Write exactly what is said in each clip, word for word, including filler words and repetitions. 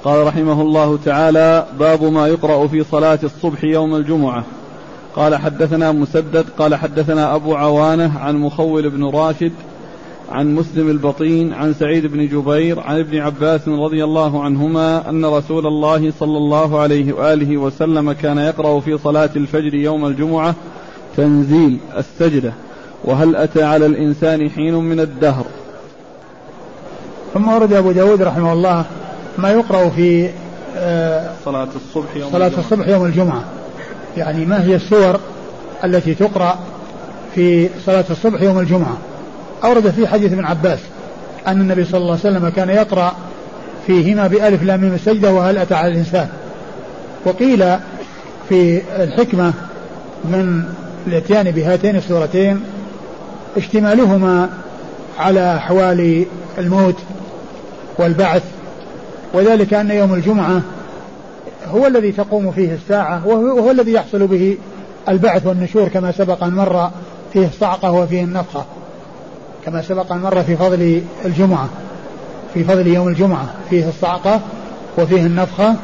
قال رحمه الله تعالى: باب ما يقرأ في صلاة الصبح يوم الجمعة. قال حدثنا مسدد قال حدثنا أبو عوانة عن مخول بن راشد عن مسلم البطين عن سعيد بن جبير عن ابن عباس رضي الله عنهما أن رسول الله صلى الله عليه وآله وسلم كان يقرأ في صلاة الفجر يوم الجمعة تنزيل السجدة وهل أتى على الإنسان حين من الدهر. ثم ورد أبو داود رحمه الله ما يقرأ في صلاة الصبح يوم صلاة الجمعة. الصبح يوم الجمعة، يعني ما هي السور التي تقرأ في صلاة الصبح يوم الجمعة. أورد في حديث ابن عباس أن النبي صلى الله عليه وسلم كان يقرأ فيهما بألف لام ميم السجدة وهل أتى على الإنسان. وقيل في الحكمة من الاتيان بهاتين السورتين اشتمالهما على أحوال الموت والبعث، وذلك أن يوم الجمعة هو الذي تقوم فيه الساعة وهو الذي يحصل به البعث والنشور، كما سبق أن مر فيه الصعقة وفيه النفخة، كما سبق أن مر في فضل الجمعة في فضل يوم الجمعة فيه الصعقة وفيه النفخة.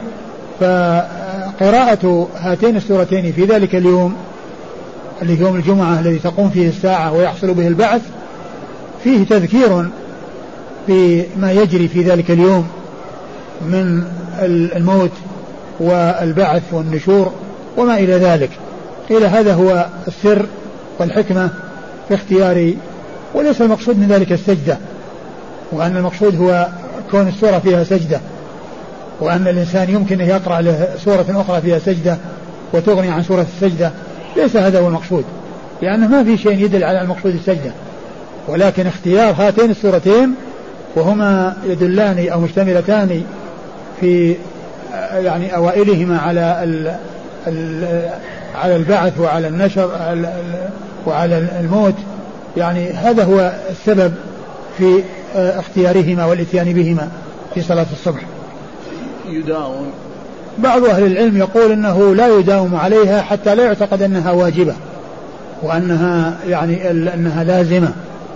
فقراءة هاتين السورتين في ذلك اليوم اللي يوم الجمعة الذي تقوم فيه الساعة ويحصل به البعث فيه تذكير بما يجري في ذلك اليوم من الموت والبعث والنشور وما إلى ذلك. قيل هذا هو السر والحكمة في اختيار، وليس المقصود من ذلك السجدة، وأن المقصود هو كون السورة فيها سجدة، وأن الإنسان يمكن أن يقرأ له سورة أخرى فيها سجدة وتغني عن سورة السجدة. ليس هذا هو المقصود، لأنه ما في شيء يدل على المقصود السجدة، ولكن اختيار هاتين السورتين وهما يدلان أو مشتملتان في يعني أوائلهما على ال ال على البعث وعلى النشر وعلى الموت، يعني هذا هو السبب في اختيارهما والاتيان بهما في صلاة الصبح. يداوم بعض أهل العلم يقول إنه لا يداوم عليها حتى لا يعتقد أنها واجبة وأنها يعني أنها لازمة،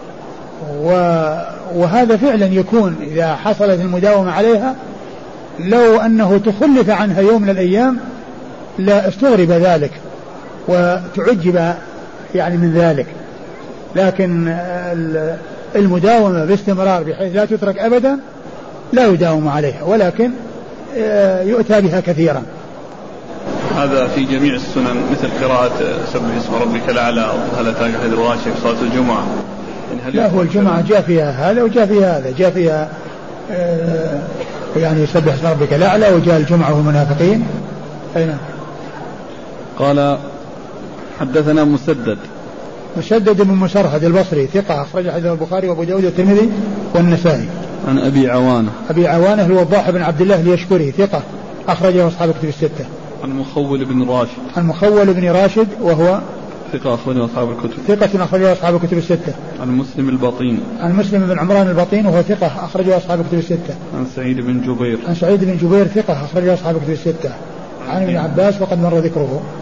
وهذا فعلا يكون إذا حصلت المداومة عليها. لو أنه تخلف عنها يوم من الأيام لا استغرب ذلك وتعجب يعني من ذلك، لكن المداومة باستمرار بحيث لا تترك أبدا لا يداوم عليها، ولكن يؤتى بها كثيرا. هذا في جميع السنن مثل قراءة سبح اسم ربك الأعلى وهل أتاك حديث الغاشية في صلاة الجمعة. لا، هو الجمعة جاء فيها هذا وجاء فيها هذا، جاء فيها آه يعني سبح اسم ربك الأعلى، وجاء الجمعة والمنافقين. أين قال حدثنا مسدد مسدد بن مسرهد البصري ثقة أخرج حديث البخاري وأبو داود والترمذي والنسائي. عن أبي عوانة أبي عوانة الوضاح بن عبد الله اليشكري ثقة أخرجه أصحاب الكتب الستة. عن مخول بن راشد عن مخول بن راشد وهو ثقة أخرجه أصحاب الكتب ثقة أخرجه أصحاب الكتب الستة. عن مسلم البطين عن مسلم بن عمران البطين وهو ثقة أخرجه أصحاب الكتب الستة. عن سعيد بن جبير عن سعيد بن جبير ثقة أخرجه أصحاب الكتب الستة. عن ابن عباس وقد مر ذكره.